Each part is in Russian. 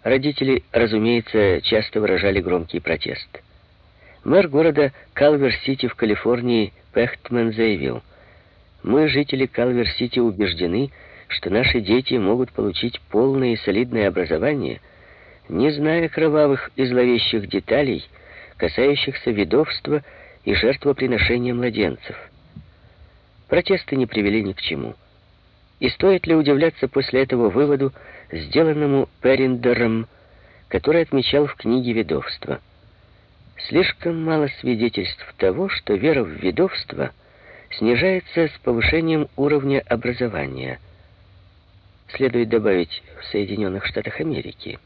Родители, разумеется, часто выражали громкий протест. Мэр города Калвер-Сити в Калифорнии Пехтман заявил: «Мы, жители Калвер-Сити, убеждены, что наши дети могут получить полное и солидное образование, не зная кровавых и зловещих деталей, касающихся ведовства и жертвоприношения младенцев». Протесты не привели ни к чему. И стоит ли удивляться после этого выводу, сделанному Перриндером, который отмечал в книге «Ведовство»? Слишком мало свидетельств того, что вера в ведовство снижается с повышением уровня образования. Следует добавить, в Соединенных Штатах Америки.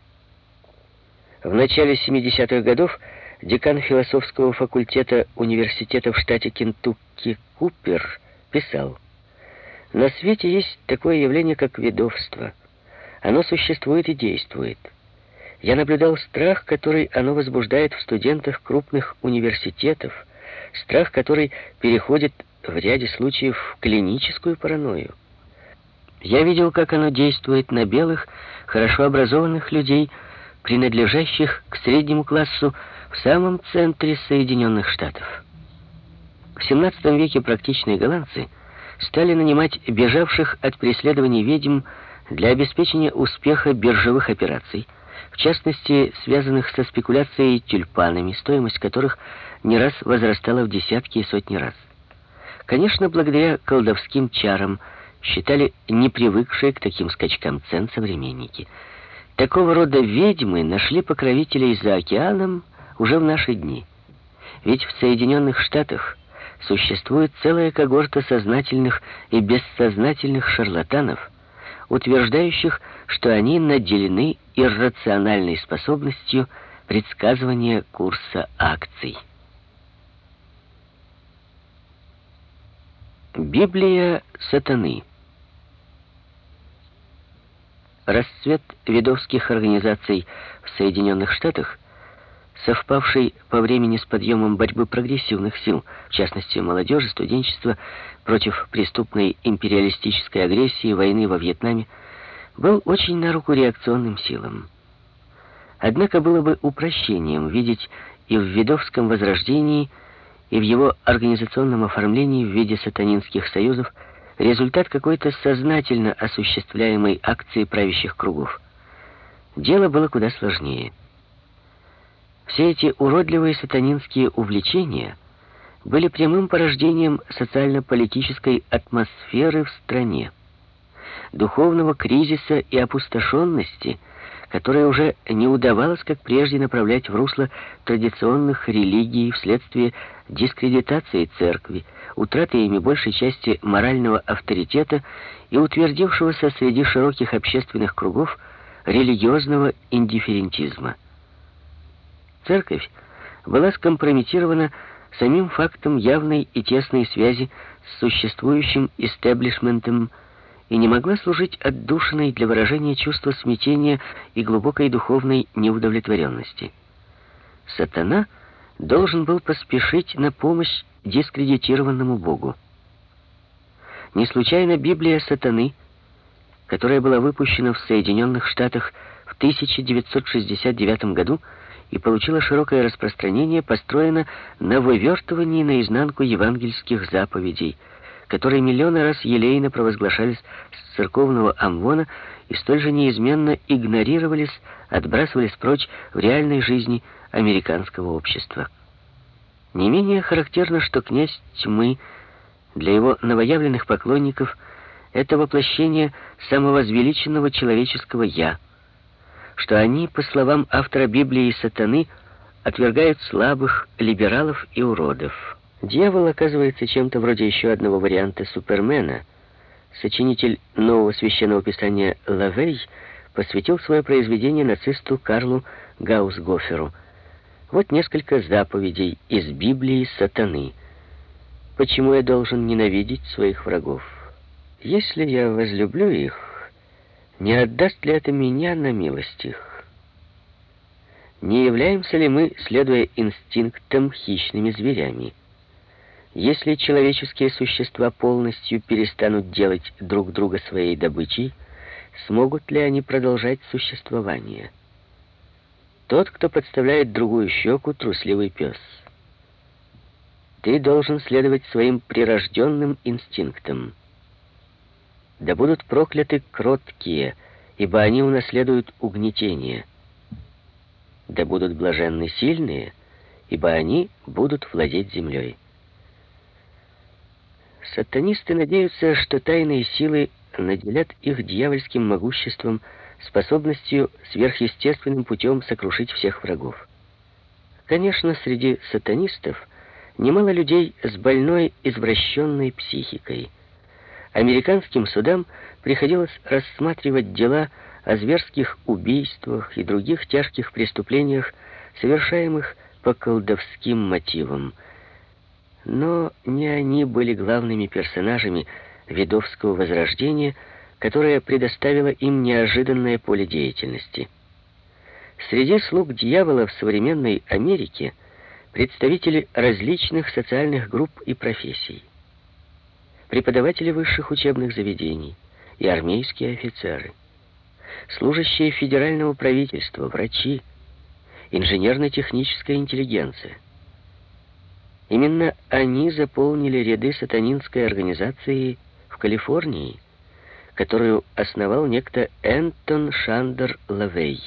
В начале 70-х годов декан философского факультета университета в штате Кентукки Купер писал: «На свете есть такое явление, как ведовство. Оно существует и действует. Я наблюдал страх, который оно возбуждает в студентах крупных университетов, страх, который переходит в ряде случаев в клиническую паранойю. Я видел, как оно действует на белых, хорошо образованных людей, принадлежащих к среднему классу в самом центре Соединенных Штатов». В XVII веке практичные голландцы стали нанимать бежавших от преследований ведьм для обеспечения успеха биржевых операций, в частности, связанных со спекуляцией тюльпанами, стоимость которых не раз возрастала в десятки и сотни раз. Конечно, благодаря колдовским чарам, считали непривыкшие к таким скачкам цен современники. Такого рода ведьмы нашли покровителей за океаном уже в наши дни. Ведь в Соединенных Штатах существует целая когорта сознательных и бессознательных шарлатанов, утверждающих, что они наделены иррациональной способностью предсказывания курса акций. Библия сатаны. Расцвет ведовских организаций в Соединенных Штатах, совпавший по времени с подъемом борьбы прогрессивных сил, в частности молодежи, студенчества, против преступной империалистической агрессии, войны во Вьетнаме, был очень на руку реакционным силам. Однако было бы упрощением видеть и в ведовском возрождении, и в его организационном оформлении в виде сатанинских союзов результат какой-то сознательно осуществляемой акции правящих кругов. Дело было куда сложнее. Все эти уродливые сатанинские увлечения были прямым порождением социально-политической атмосферы в стране, духовного кризиса и опустошенности, которое уже не удавалось, как прежде, направлять в русло традиционных религий вследствие дискредитации церкви, утраты ими большей части морального авторитета и утвердившегося среди широких общественных кругов религиозного индифферентизма. Церковь была скомпрометирована самим фактом явной и тесной связи с существующим истеблишментом и не могла служить отдушиной для выражения чувства смятения и глубокой духовной неудовлетворенности. Сатана должен был поспешить на помощь дискредитированному Богу. Не случайно Библия сатаны, которая была выпущена в Соединенных Штатах в 1969 году и получила широкое распространение, построена на вывертывании наизнанку евангельских заповедей, которые миллионы раз елейно провозглашались с церковного амвона и столь же неизменно игнорировались, отбрасывались прочь в реальной жизни американского общества. Не менее характерно, что князь тьмы для его новоявленных поклонников — это воплощение самовозвеличенного человеческого «я», что они, по словам автора Библии сатаны, отвергают слабых, либералов и уродов. Дьявол оказывается чем-то вроде еще одного варианта Супермена. Сочинитель нового священного писания Лавей посвятил свое произведение нацисту Карлу Гаусгоферу. Вот несколько заповедей из Библии сатаны. Почему я должен ненавидеть своих врагов? Если я возлюблю их, не отдаст ли это меня на милость их? Не являемся ли мы, следуя инстинктам, хищными зверями? Если человеческие существа полностью перестанут делать друг друга своей добычей, смогут ли они продолжать существование. Тот, кто подставляет другую щеку, трусливый пес. Ты должен следовать своим прирожденным инстинктам. Да будут прокляты кроткие, ибо они унаследуют угнетение. Да будут блаженны сильные, ибо они будут владеть землей. Сатанисты надеются, что тайные силы наделят их дьявольским могуществом, способностью сверхъестественным путем сокрушить всех врагов. Конечно, среди сатанистов немало людей с больной, извращенной психикой. Американским судам приходилось рассматривать дела о зверских убийствах и других тяжких преступлениях, совершаемых по колдовским мотивам. Но не они были главными персонажами ведовского возрождения, которое предоставило им неожиданное поле деятельности. Среди слуг дьявола в современной Америке представители различных социальных групп и профессий. Преподаватели высших учебных заведений и армейские офицеры, служащие федерального правительства, врачи, инженерно-техническая интеллигенция. Именно они заполнили ряды сатанинской организации в Калифорнии, которую основал некто Энтон Шандер Лавей.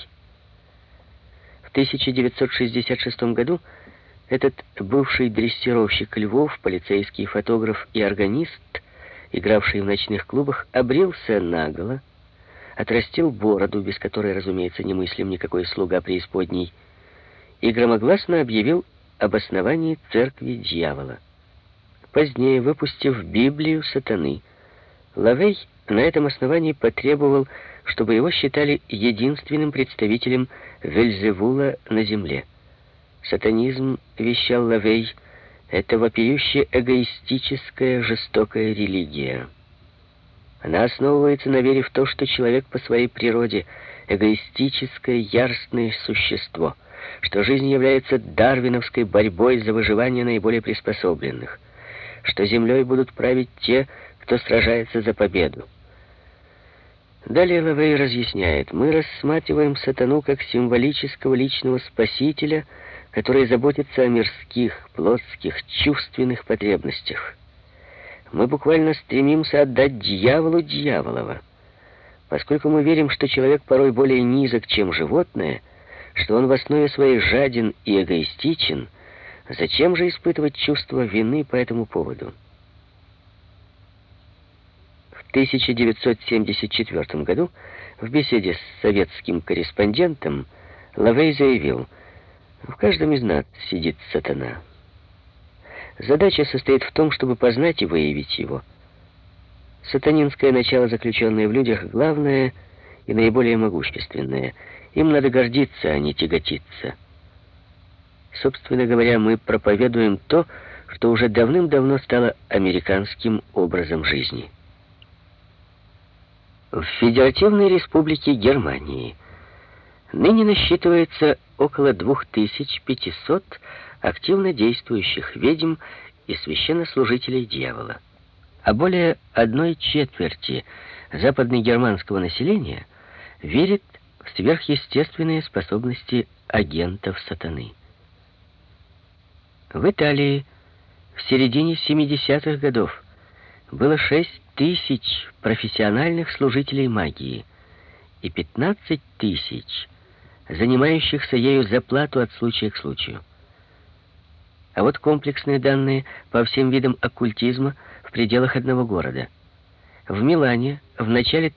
В 1966 году этот бывший дрессировщик львов, полицейский фотограф и органист, игравший в ночных клубах, обрился наголо, отрастил бороду, без которой, разумеется, немыслим никакой слуга преисподней, и громогласно объявил об основании церкви дьявола. Позднее, выпустив Библию сатаны, Лавей на этом основании потребовал, чтобы его считали единственным представителем Вельзевула на земле. Сатанизм, вещал Лавей, это вопиюще эгоистическая, жестокая религия. Она основывается на вере в то, что человек по своей природе эгоистическое, яростное существо, что жизнь является дарвиновской борьбой за выживание наиболее приспособленных, что землей будут править те, кто сражается за победу. Далее Лавей разъясняет: мы рассматриваем сатану как символического личного спасителя, который заботится о мирских, плотских, чувственных потребностях. Мы буквально стремимся отдать дьяволу дьяволова. Поскольку мы верим, что человек порой более низок, чем животное, что он в основе своей жаден и эгоистичен, зачем же испытывать чувство вины по этому поводу? В 1974 году в беседе с советским корреспондентом Лавей заявил: «В каждом из нас сидит сатана. Задача состоит в том, чтобы познать и выявить его. Сатанинское начало, заключенное в людях, главное и наиболее могущественное. Им надо гордиться, а не тяготиться. Собственно говоря, мы проповедуем то, что уже давным-давно стало американским образом жизни». В Федеративной Республике Германии ныне насчитывается около 2500 активно действующих ведьм и священнослужителей дьявола, а более 1/4 западногерманского населения верит в сверхъестественные способности агентов сатаны. В Италии в середине 70-х годов было 6000 профессиональных служителей магии и 15 000, занимающихся ею за плату от случая к случаю. А вот комплексные данные по всем видам оккультизма в пределах одного города. В Милане в начале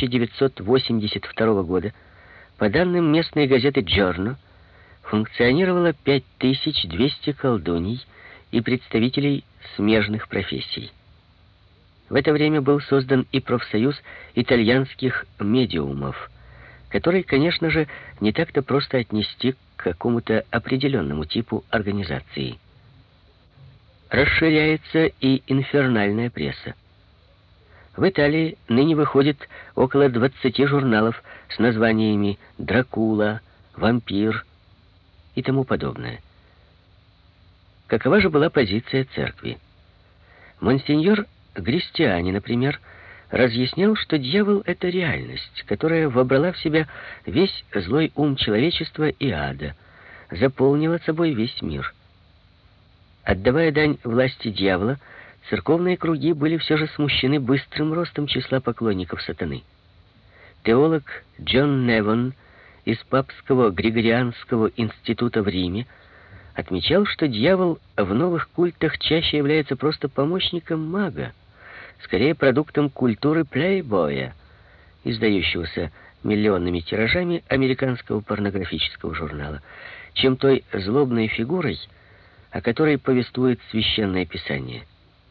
1982 года, по данным местной газеты «Джорно», функционировало 5200 колдуний и представителей смежных профессий. В это время был создан и профсоюз итальянских медиумов, который, конечно же, не так-то просто отнести к какому-то определенному типу организации. Расширяется и инфернальная пресса. В Италии ныне выходит около 20 журналов с названиями «Дракула», «Вампир» и тому подобное. Какова же была позиция церкви? Монсеньор Гристиани, например, разъяснял, что дьявол — это реальность, которая вобрала в себя весь злой ум человечества и ада, заполнила собой весь мир. Отдавая дань власти дьявола, церковные круги были все же смущены быстрым ростом числа поклонников сатаны. Теолог Джон Невон из Папского Григорианского института в Риме отмечал, что дьявол в новых культах чаще является просто помощником мага, скорее продуктом культуры плейбоя, издающегося миллионными тиражами американского порнографического журнала, чем той злобной фигурой, о которой повествует Священное Писание.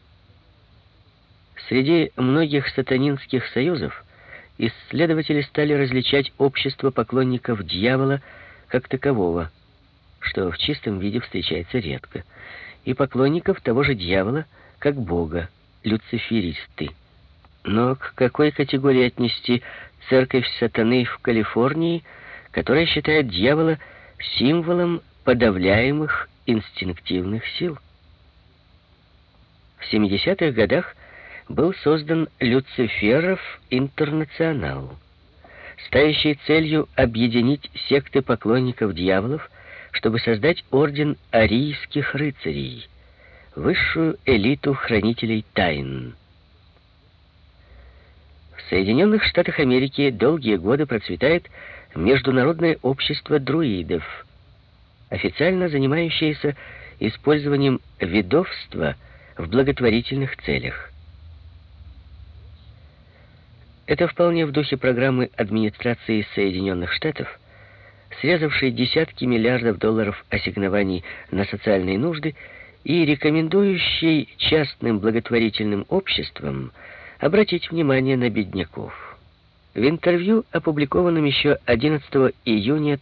Среди многих сатанинских союзов исследователи стали различать общество поклонников дьявола как такового, что в чистом виде встречается редко, и поклонников того же дьявола как бога, люциферисты. Но к какой категории отнести церковь сатаны в Калифорнии, которая считает дьявола символом подавляемых инстинктивных сил? В 70-х годах был создан Люциферов Интернационал, ставящий целью объединить секты поклонников дьяволов, чтобы создать орден арийских рыцарей, высшую элиту хранителей тайн. В Соединенных Штатах Америки долгие годы процветает Международное общество друидов, официально занимающееся использованием ведовства в благотворительных целях. Это вполне в духе программы администрации Соединенных Штатов, срезавшей десятки миллиардов долларов ассигнований на социальные нужды и рекомендующей частным благотворительным обществам обратить внимание на бедняков. В интервью, опубликованном еще 11 июня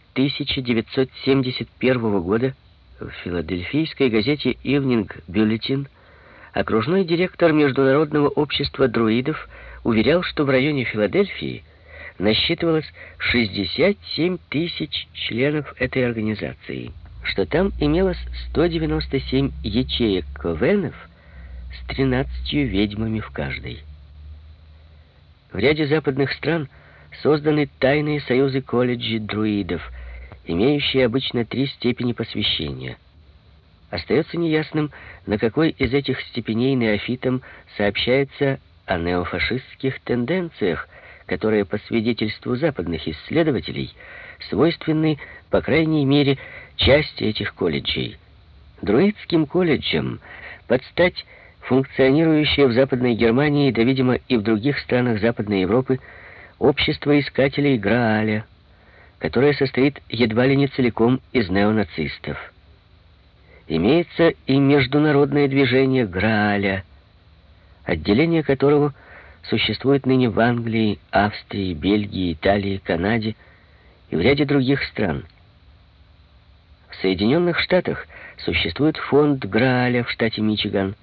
1971 года в филадельфийской газете «Evening Bulletin», окружной директор Международного общества друидов уверял, что в районе Филадельфии насчитывалось 67 тысяч членов этой организации, что там имелось 197 ячеек ковенов с 13 ведьмами в каждой. В ряде западных стран созданы тайные союзы колледжей друидов, имеющие обычно 3 степени посвящения. Остается неясным, на какой из этих степеней неофитам сообщается о неофашистских тенденциях, которые, по свидетельству западных исследователей, свойственны, по крайней мере, части этих колледжей. Друидским колледжам под стать функционирующее в Западной Германии, да, видимо, и в других странах Западной Европы, общество искателей Грааля, которое состоит едва ли не целиком из неонацистов. Имеется и международное движение Грааля, отделение которого существует ныне в Англии, Австрии, Бельгии, Италии, Канаде и в ряде других стран. В Соединенных Штатах существует фонд Грааля в штате Мичиган.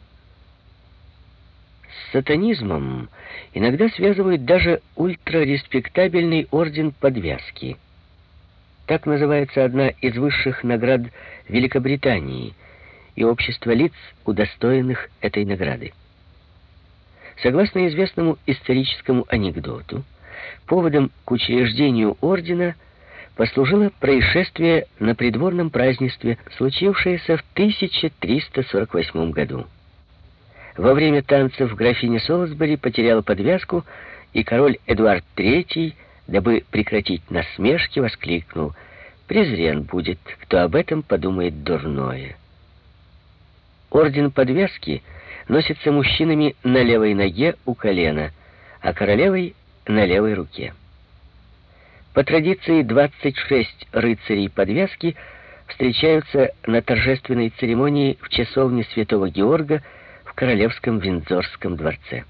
С сатанизмом иногда связывают даже ультрареспектабельный орден подвязки. Так называется одна из высших наград Великобритании и общество лиц, удостоенных этой награды. Согласно известному историческому анекдоту, поводом к учреждению ордена послужило происшествие на придворном празднестве, случившееся в 1348 году. Во время танцев графиня Солсбери потеряла подвязку, и король Эдуард III, дабы прекратить насмешки, воскликнул: «Презрен будет, кто об этом подумает дурное». Орден подвязки носится мужчинами на левой ноге у колена, а королевой на левой руке. По традиции 26 рыцарей подвязки встречаются на торжественной церемонии в часовне Святого Георга в Королевском Виндзорском дворце.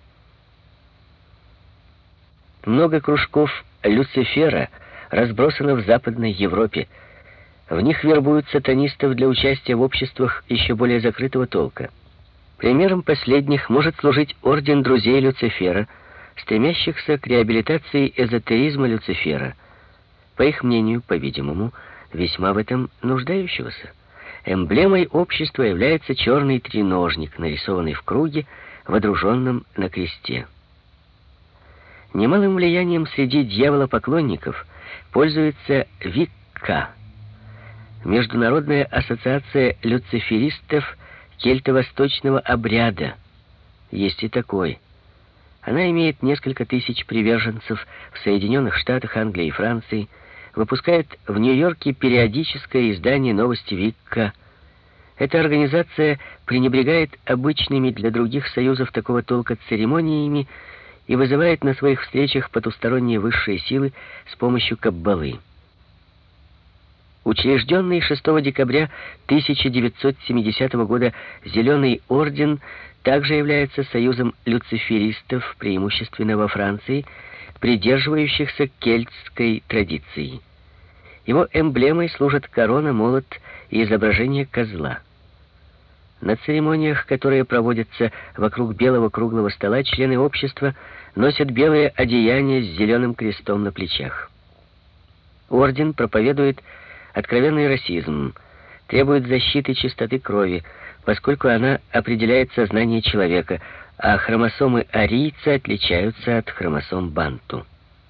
Много кружков Люцифера разбросано в Западной Европе. В них вербуют сатанистов для участия в обществах еще более закрытого толка. Примером последних может служить орден друзей Люцифера, стремящихся к реабилитации эзотеризма Люцифера, по их мнению, по-видимому, весьма в этом нуждающегося. Эмблемой общества является черный треножник, нарисованный в круге, водруженном на кресте. Немалым влиянием среди дьяволопоклонников пользуется Викка, Международная ассоциация люциферистов кельто-восточного обряда. Есть и такой. Она имеет несколько тысяч приверженцев в Соединенных Штатах, Англии и Франции, выпускает в Нью-Йорке периодическое издание «Новости Викка». Эта организация пренебрегает обычными для других союзов такого толка церемониями и вызывает на своих встречах потусторонние высшие силы с помощью каббалы. Учрежденный 6 декабря 1970 года Зеленый орден также является союзом люциферистов, преимущественно во Франции, придерживающихся кельтской традиции. Его эмблемой служат корона, молот и изображение козла. На церемониях, которые проводятся вокруг белого круглого стола, члены общества носят белые одеяния с зеленым крестом на плечах. Орден проповедует откровенный расизм, требует защиты чистоты крови, поскольку она определяет сознание человека, а хромосомы арийца отличаются от хромосом банту.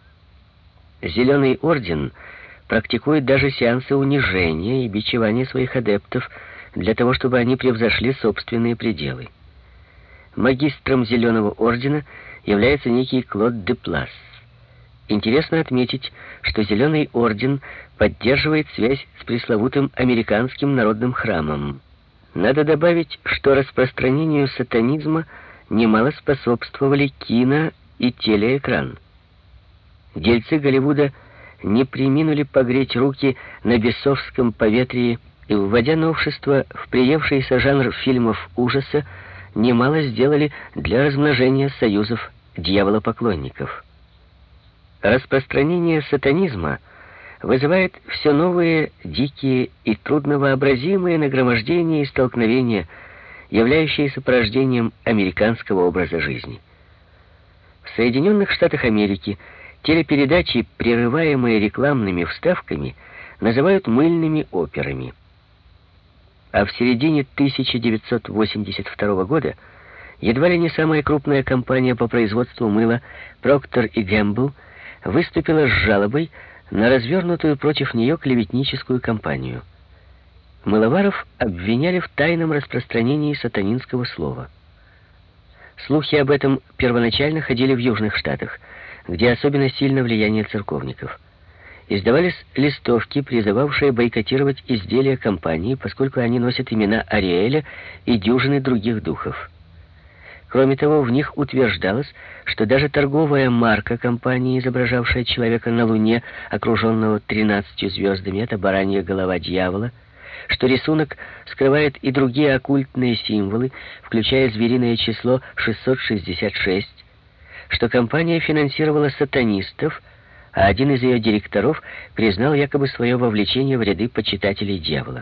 Зеленый орден практикует даже сеансы унижения и бичевания своих адептов для того, чтобы они превзошли собственные пределы. Магистром Зеленого ордена является некий Клод де Пласс. Интересно отметить, что Зеленый орден поддерживает связь с пресловутым американским народным храмом. Надо добавить, что распространению сатанизма немало способствовали кино и телеэкран. Дельцы Голливуда не преминули погреть руки на бесовском поветрии и, вводя новшества в приевшийся жанр фильмов ужаса, немало сделали для размножения союзов дьяволопоклонников. Распространение сатанизма вызывает все новые, дикие и трудновообразимые нагромождения и столкновения, являющиеся порождением американского образа жизни. В Соединенных Штатах Америки телепередачи, прерываемые рекламными вставками, называют мыльными операми. А в середине 1982 года едва ли не самая крупная компания по производству мыла Procter & Gamble выступила с жалобой на развернутую против нее клеветническую кампанию. Мыловаров обвиняли в тайном распространении сатанинского слова. Слухи об этом первоначально ходили в Южных Штатах, где особенно сильно влияние церковников. Издавались листовки, призывавшие бойкотировать изделия компании, поскольку они носят имена Ариэля и дюжины других духов. Кроме того, в них утверждалось, что даже торговая марка компании, изображавшая человека на Луне, окруженного 13 звездами, это баранья голова дьявола, что рисунок скрывает и другие оккультные символы, включая звериное число 666, что компания финансировала сатанистов, а один из ее директоров признал якобы свое вовлечение в ряды почитателей дьявола.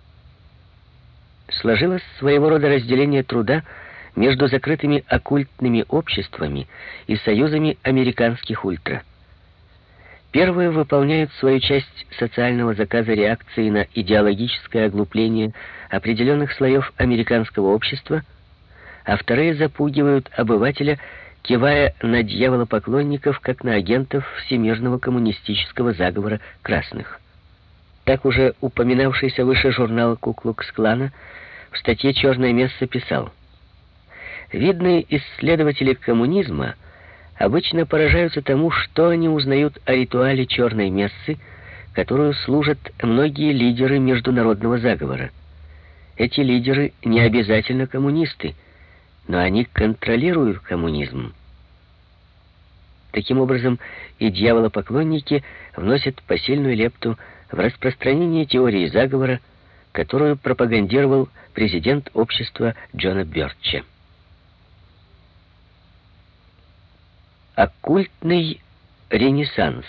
Сложилось своего рода разделение труда между закрытыми оккультными обществами и союзами американских ультра. Первые выполняют свою часть социального заказа реакции на идеологическое оглупление определенных слоев американского общества, а вторые запугивают обывателя, кивая на дьяволопоклонников, как на агентов всемирного коммунистического заговора красных. Так уже упоминавшийся выше журнал Ку-Клукс-Клана в статье «Черная месса» писал: «Видные исследователи коммунизма обычно поражаются тому, что они узнают о ритуале черной мессы, которую служат многие лидеры международного заговора. Эти лидеры не обязательно коммунисты, но они контролируют коммунизм». Таким образом, и дьяволопоклонники вносят посильную лепту в распространение теории заговора, которую пропагандировал президент общества Джона Бёрча. Оккультный ренессанс.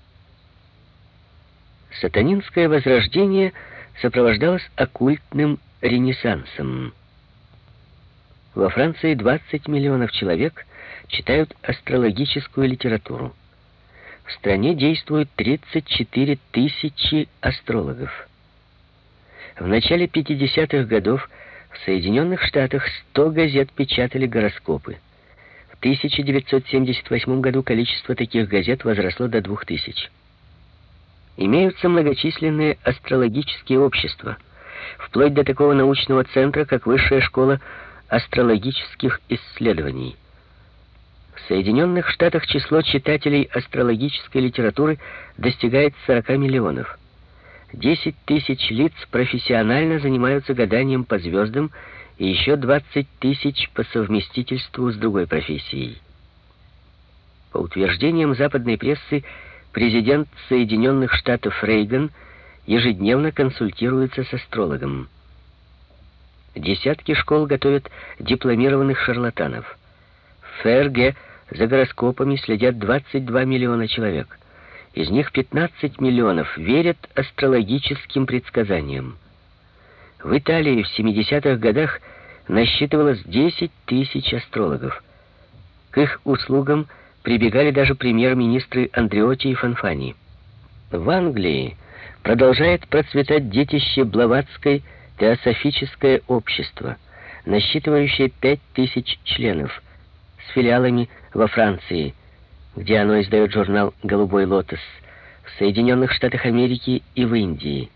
Сатанинское возрождение сопровождалось оккультным ренессансом. Во Франции 20 миллионов человек читают астрологическую литературу. В стране действуют 34 тысячи астрологов. В начале 50-х годов в Соединенных Штатах 100 газет печатали гороскопы. В В 1978 году количество таких газет возросло до 2000. Имеются многочисленные астрологические общества, вплоть до такого научного центра, как Высшая школа астрологических исследований. В Соединенных Штатах число читателей астрологической литературы достигает 40 миллионов. 10 тысяч лиц профессионально занимаются гаданием по звездам, и еще 20 тысяч по совместительству с другой профессией. По утверждениям западной прессы, президент Соединенных Штатов Рейган ежедневно консультируется с астрологом. Десятки школ готовят дипломированных шарлатанов. В ФРГ за гороскопами следят 22 миллиона человек. Из них 15 миллионов верят астрологическим предсказаниям. В Италии в 70-х годах насчитывалось 10 тысяч астрологов. К их услугам прибегали даже премьер-министры Андреотти и Фанфани. В Англии продолжает процветать детище Блаватской теософическое общество, насчитывающее 5000 членов, с филиалами во Франции, где оно издает журнал «Голубой лотос», в Соединенных Штатах Америки и в Индии.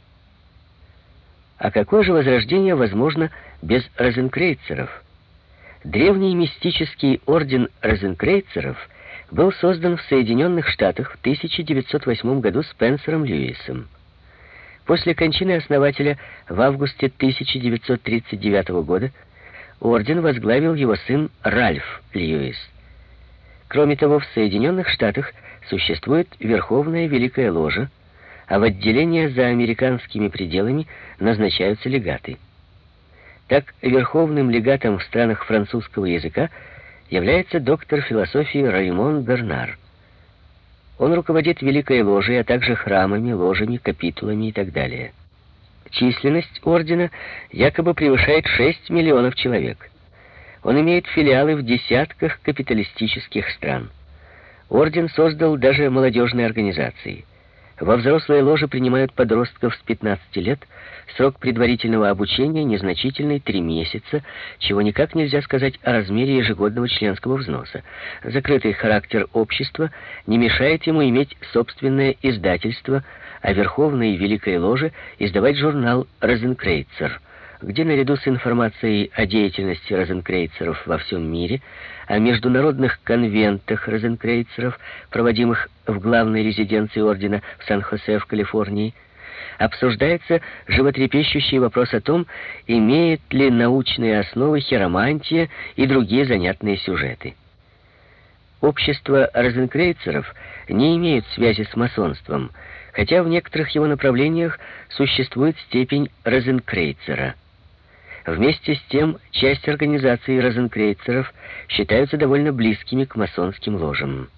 А какое же возрождение возможно без розенкрейцеров? Древний мистический орден розенкрейцеров был создан в Соединенных Штатах в 1908 году Спенсером Льюисом. После кончины основателя в августе 1939 года орден возглавил его сын Ральф Льюис. Кроме того, в Соединенных Штатах существует Верховная Великая Ложа, а в отделение за американскими пределами назначаются легаты. Так, верховным легатом в странах французского языка является доктор философии Раймон Бернар. Он руководит Великой Ложей, а также храмами, ложами, капитулами и так далее. Численность ордена якобы превышает 6 миллионов человек. Он имеет филиалы в десятках капиталистических стран. Орден создал даже молодежные организации. Во взрослые ложи принимают подростков с 15 лет, срок предварительного обучения незначительный 3 месяца, чего никак нельзя сказать о размере ежегодного членского взноса. Закрытый характер общества не мешает ему иметь собственное издательство, а Верховной Великой Ложе издавать журнал «Розенкрейцер», где наряду с информацией о деятельности розенкрейцеров во всем мире, о международных конвентах розенкрейцеров, проводимых в главной резиденции ордена в Сан-Хосе в Калифорнии, обсуждается животрепещущий вопрос о том, имеет ли научные основы хиромантия и другие занятные сюжеты. Общество розенкрейцеров не имеет связи с масонством, хотя в некоторых его направлениях существует степень розенкрейцера. Вместе с тем, часть организаций розенкрейцеров считаются довольно близкими к масонским ложам.